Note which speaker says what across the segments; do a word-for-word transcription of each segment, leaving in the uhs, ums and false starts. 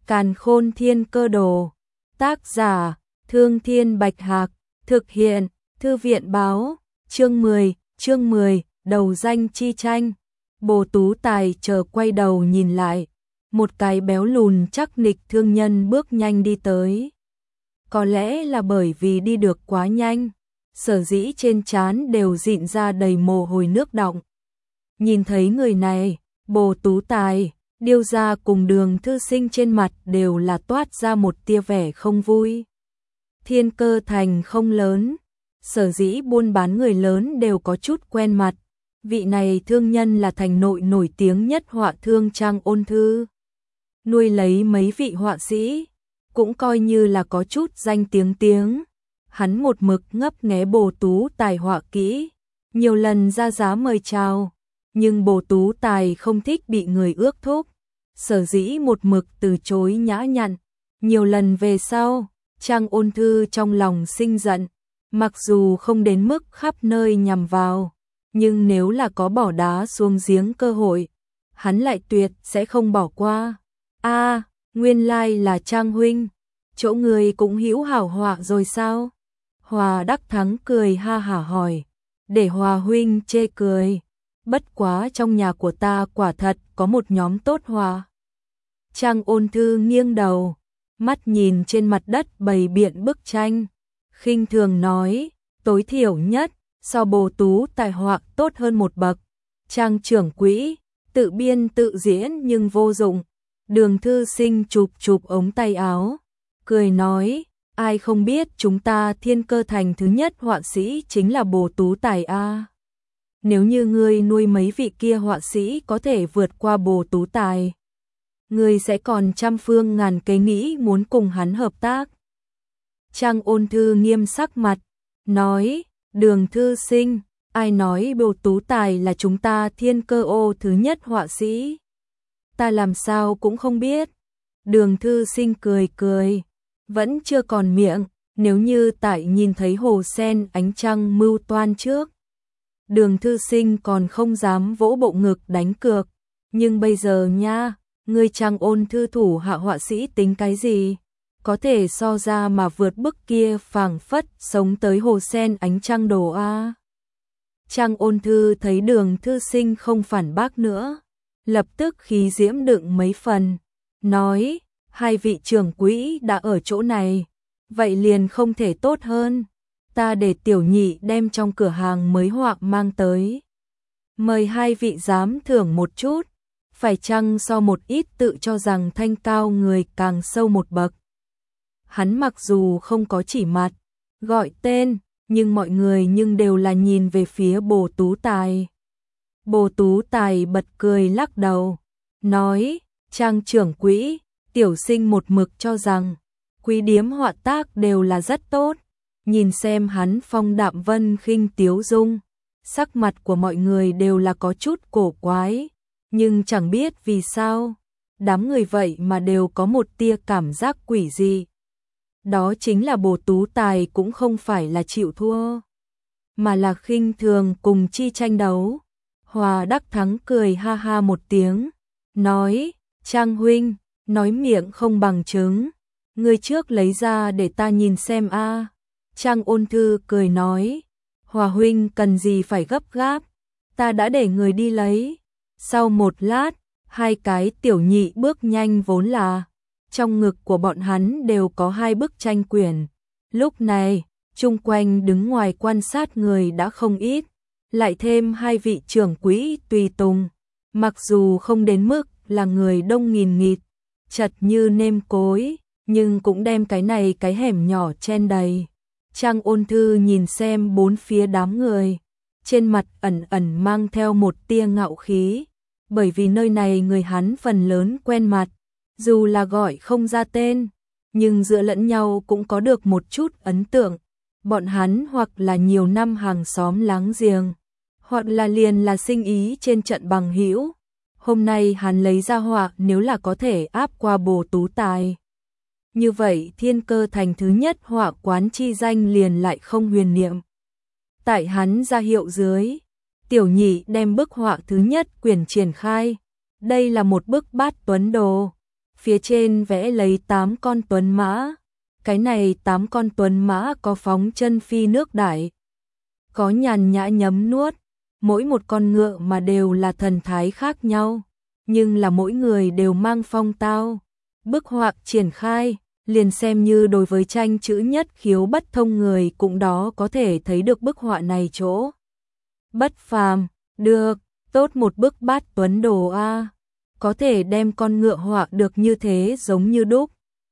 Speaker 1: Càn Khôn Thiên Cơ Đồ. Tác giả: Thương Thiên Bạch Hạc. Thực hiện: Thư viện báo. Chương mười, chương mười, đầu danh chi tranh. Bồ Tú Tài chờ quay đầu nhìn lại, một cái béo lùn chắc nịch thương nhân bước nhanh đi tới. Có lẽ là bởi vì đi được quá nhanh, sở dĩ trên trán đều dịn ra đầy mồ hôi nước đọng. Nhìn thấy người này, Bồ Tú Tài, Điêu Gia cùng Đường Thư Sinh trên mặt đều là toát ra một tia vẻ không vui. Thiên Cơ Thành không lớn, sở dĩ buôn bán người lớn đều có chút quen mặt. Vị này thương nhân là thành nội nổi tiếng nhất họa thương Trang Ôn Thư. Nuôi lấy mấy vị họa sĩ, cũng coi như là có chút danh tiếng tiếng. Hắn một mực ngấp nghé Bồ Tú Tài họa kỹ, nhiều lần ra giá mời chào, nhưng Bồ Tú Tài không thích bị người ước thúc, sở dĩ một mực từ chối nhã nhặn. Nhiều lần về sau, Trang Ôn Thư trong lòng sinh giận, mặc dù không đến mức khắp nơi nhằm vào, nhưng nếu là có bỏ đá xuống giếng cơ hội, hắn lại tuyệt sẽ không bỏ qua. A, à, nguyên lai là Trang huynh, chỗ người cũng hữu hảo họa rồi sao? Hòa Đắc Thắng cười ha hả hỏi, để Hòa huynh chê cười, bất quá trong nhà của ta quả thật có một nhóm tốt họa. Trang Ôn Thư nghiêng đầu, mắt nhìn trên mặt đất bày biện bức tranh, khinh thường nói, tối thiểu nhất so Bồ Tú Tài họa tốt hơn một bậc. Trang trưởng quỹ, tự biên tự diễn nhưng vô dụng. Đường Thư Sinh chụp chụp ống tay áo, cười nói, ai không biết chúng ta Thiên Cơ Thành thứ nhất họa sĩ chính là Bồ Tú Tài a. Nếu như ngươi nuôi mấy vị kia họa sĩ có thể vượt qua Bồ Tú Tài, ngươi sẽ còn trăm phương ngàn kế nghĩ muốn cùng hắn hợp tác. Trang Ôn Thư nghiêm sắc mặt, nói, Đường Thư Sinh, ai nói Bồ Tú Tài là chúng ta Thiên Cơ ô thứ nhất họa sĩ? Ta làm sao cũng không biết. Đường Thư Sinh cười cười, vẫn chưa còn miệng, nếu như tại nhìn thấy hồ sen ánh trăng mưu toan trước. Đường Thư Sinh còn không dám vỗ bộ ngực đánh cược, nhưng bây giờ nha, ngươi Trang Ôn Thư thủ hạ họa sĩ tính cái gì? Có thể so ra mà vượt bức kia phảng phất sống tới hồ sen ánh trăng đồ a. Trang Ôn Thư thấy Đường Thư Sinh không phản bác nữa, lập tức khí diễm đựng mấy phần, nói, hai vị trưởng quỹ đã ở chỗ này, vậy liền không thể tốt hơn, ta để tiểu nhị đem trong cửa hàng mới họa mang tới. Mời hai vị dám thưởng một chút, phải chăng so một ít tự cho rằng thanh cao người càng sâu một bậc. Hắn mặc dù không có chỉ mặt, gọi tên, nhưng mọi người nhưng đều là nhìn về phía Bồ Tú Tài. Bồ Tú Tài bật cười lắc đầu, nói, Trang trưởng quỹ, tiểu sinh một mực cho rằng, quý điếm họa tác đều là rất tốt, nhìn xem hắn phong đạm vân khinh tiếu dung, sắc mặt của mọi người đều là có chút cổ quái, nhưng chẳng biết vì sao, đám người vậy mà đều có một tia cảm giác quỷ dị. Đó chính là Bồ Tú Tài cũng không phải là chịu thua, mà là khinh thường cùng chi tranh đấu. Hòa Đắc Thắng cười ha ha một tiếng, nói, Trang huynh, nói miệng không bằng chứng, ngươi trước lấy ra để ta nhìn xem a. Trang Ôn Thư cười nói, Hòa huynh cần gì phải gấp gáp, ta đã để người đi lấy. Sau một lát, hai cái tiểu nhị bước nhanh vốn là, trong ngực của bọn hắn đều có hai bức tranh quyển. Lúc này, chung quanh đứng ngoài quan sát người đã không ít, lại thêm hai vị trưởng quỹ tùy tùng, mặc dù không đến mức là người đông nghìn nghịt, chật như nêm cối, nhưng cũng đem cái này cái hẻm nhỏ chen đầy. Trang Ôn Thư nhìn xem bốn phía đám người, trên mặt ẩn ẩn mang theo một tia ngạo khí, bởi vì nơi này người hắn phần lớn quen mặt, dù là gọi không ra tên, nhưng giữa lẫn nhau cũng có được một chút ấn tượng. Bọn hắn hoặc là nhiều năm hàng xóm láng giềng, hoặc là liền là sinh ý trên trận bằng hữu. Hôm nay hắn lấy ra họa nếu là có thể áp qua Bồ Tú Tài, như vậy Thiên Cơ Thành thứ nhất họa quán chi danh liền lại không huyền niệm. Tại hắn ra hiệu dưới, tiểu nhị đem bức họa thứ nhất quyển triển khai. Đây là một bức Bát Tuấn Đồ, phía trên vẽ lấy tám con tuấn mã. Cái này tám con tuấn mã có phóng chân phi nước đại, có nhàn nhã nhấm nuốt, mỗi một con ngựa mà đều là thần thái khác nhau, nhưng là mỗi người đều mang phong tao. Bức họa triển khai, liền xem như đối với tranh chữ nhất khiếu bất thông người cũng đó có thể thấy được bức họa này chỗ bất phàm. Được, tốt một bức bát tuấn đồ a, có thể đem con ngựa họa được như thế giống như đúc.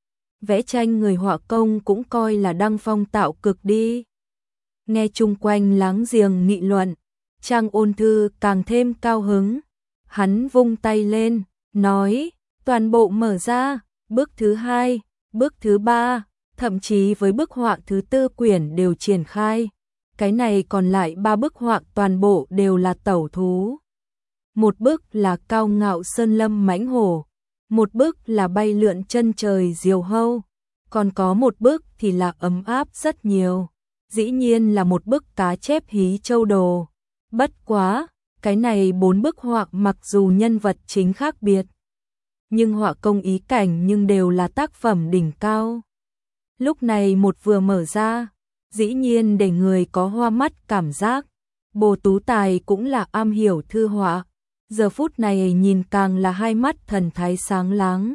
Speaker 1: Vẽ tranh người họa công cũng coi là đăng phong tạo cực đi. Nghe chung quanh láng giềng nghị luận, Trang Ôn Thư càng thêm cao hứng. Hắn vung tay lên, nói, toàn bộ mở ra, bước thứ hai, bước thứ ba, thậm chí với bức họa thứ tư quyển đều triển khai. Cái này còn lại ba bức họa toàn bộ đều là tẩu thú. Một bức là cao ngạo sơn lâm mãnh hổ, một bức là bay lượn chân trời diều hâu, còn có một bức thì là ấm áp rất nhiều. Dĩ nhiên là một bức cá chép hí châu đồ. Bất quá, cái này bốn bức họa mặc dù nhân vật chính khác biệt, nhưng họa công ý cảnh nhưng đều là tác phẩm đỉnh cao. Lúc này một vừa mở ra, dĩ nhiên để người có hoa mắt cảm giác. Bồ Tú Tài cũng là am hiểu thư họa, giờ phút này nhìn càng là hai mắt thần thái sáng láng.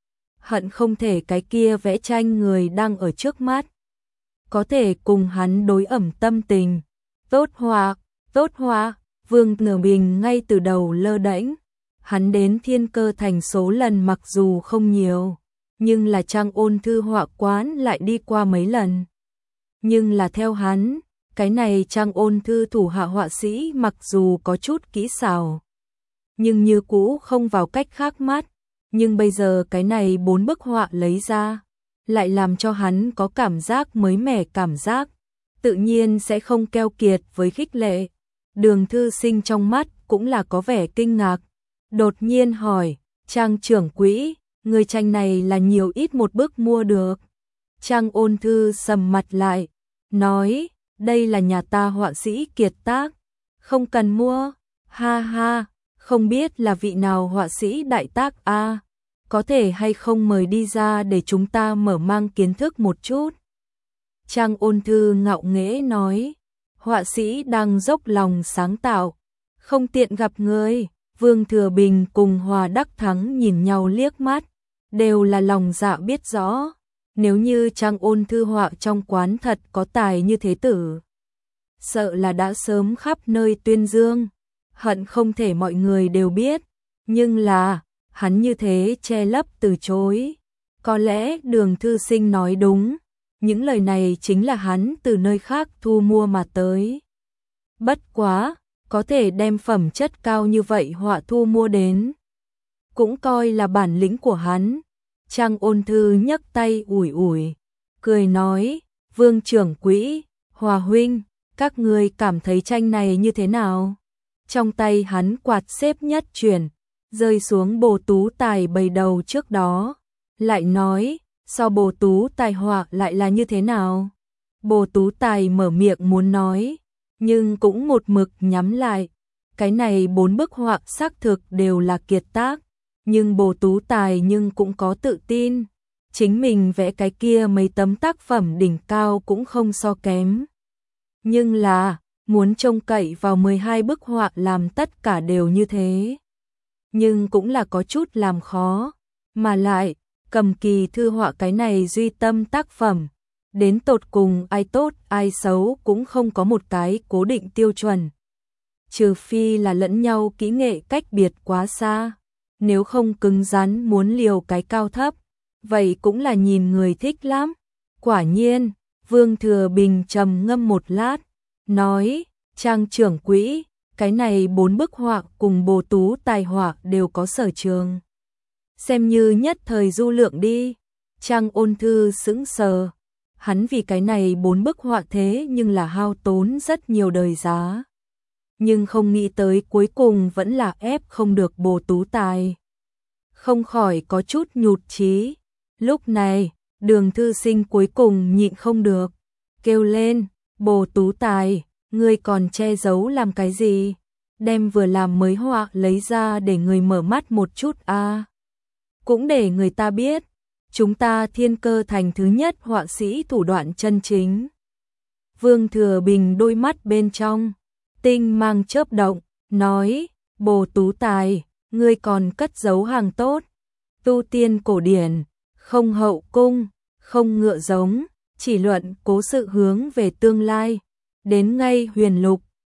Speaker 1: Hận không thể cái kia vẽ tranh người đang ở trước mắt có thể cùng hắn đối ẩm tâm tình. Tốt họa, tốt họa, Vương Nửa Bình ngay từ đầu lơ đễnh. Hắn đến Thiên Cơ Thành số lần mặc dù không nhiều, nhưng là Trang Ôn Thư họa quán lại đi qua mấy lần. Nhưng là theo hắn, cái này Trang Ôn Thư thủ hạ họa sĩ mặc dù có chút kỹ xảo, nhưng như cũ không vào cách khác mắt. Nhưng bây giờ cái này bốn bức họa lấy ra, lại làm cho hắn có cảm giác mới mẻ cảm giác, tự nhiên sẽ không keo kiệt với khích lệ. Đường Thư Sinh trong mắt cũng là có vẻ kinh ngạc, đột nhiên hỏi, Trang trưởng quỹ, người tranh này là nhiều ít một bức mua được? Trang Ôn Thư sầm mặt lại, nói, đây là nhà ta họa sĩ kiệt tác, không cần mua. Ha ha, không biết là vị nào họa sĩ đại tác a, có thể hay không mời đi ra để chúng ta mở mang kiến thức một chút. Trang Ôn Thư ngạo nghễ nói, họa sĩ đang dốc lòng sáng tạo, không tiện gặp người. Vương Thừa Bình cùng Hòa Đắc Thắng nhìn nhau liếc mắt, đều là lòng dạ biết rõ. Nếu như Trang Ôn Thư họa trong quán thật có tài như thế tử, sợ là đã sớm khắp nơi tuyên dương, hận không thể mọi người đều biết. Nhưng là, hắn như thế che lấp từ chối. Có lẽ Đường Thư Sinh nói đúng, những lời này chính là hắn từ nơi khác thu mua mà tới. Bất quá, có thể đem phẩm chất cao như vậy họa thu mua đến, cũng coi là bản lĩnh của hắn. Trang Ôn Thư nhấc tay ủi ủi, cười nói, Vương trưởng quỹ, Hòa huynh, các ngươi cảm thấy tranh này như thế nào? Trong tay hắn quạt xếp nhất chuyển, rơi xuống Bồ Tú Tài bày đầu trước đó, lại nói, so Bồ Tú Tài họa lại là như thế nào? Bồ Tú Tài mở miệng muốn nói, nhưng cũng một mực nhắm lại. Cái này bốn bức họa xác thực đều là kiệt tác, nhưng Bồ Tú Tài nhưng cũng có tự tin, chính mình vẽ cái kia mấy tấm tác phẩm đỉnh cao cũng không so kém. Nhưng là, muốn trông cậy vào mười hai bức họa làm tất cả đều như thế, nhưng cũng là có chút làm khó. Mà lại, Cầm Kỳ thư họa cái này duy tâm tác phẩm, đến tột cùng ai tốt ai xấu cũng không có một cái cố định tiêu chuẩn, trừ phi là lẫn nhau kỹ nghệ cách biệt quá xa. Nếu không cứng rắn muốn liều cái cao thấp, vậy cũng là nhìn người thích lắm. Quả nhiên, Vương Thừa Bình trầm ngâm một lát, nói, Trang trưởng quỹ, cái này bốn bức họa cùng Bồ Tú Tài họa đều có sở trường, xem như nhất thời du lượng đi. Trang Ôn Thư sững sờ, hắn vì cái này bốn bức họa thế nhưng là hao tốn rất nhiều đời giá, nhưng không nghĩ tới cuối cùng vẫn là ép không được Bồ Tú Tài, không khỏi có chút nhụt chí. Lúc này, Đường Thư Sinh cuối cùng nhịn không được, kêu lên, Bồ Tú Tài, ngươi còn che giấu làm cái gì? Đem vừa làm mới họa lấy ra để người mở mắt một chút a. cũng để người ta biết, chúng ta Thiên Cơ thành thứ nhất họa sĩ thủ đoạn chân chính. Vương Thừa Bình đôi mắt bên trong, tinh mang chớp động, nói, Bồ Tú Tài, ngươi còn cất giấu hàng tốt, tu tiên cổ điển, không hậu cung, không ngựa giống, chỉ luận cố sự hướng về tương lai, đến ngay huyền lục,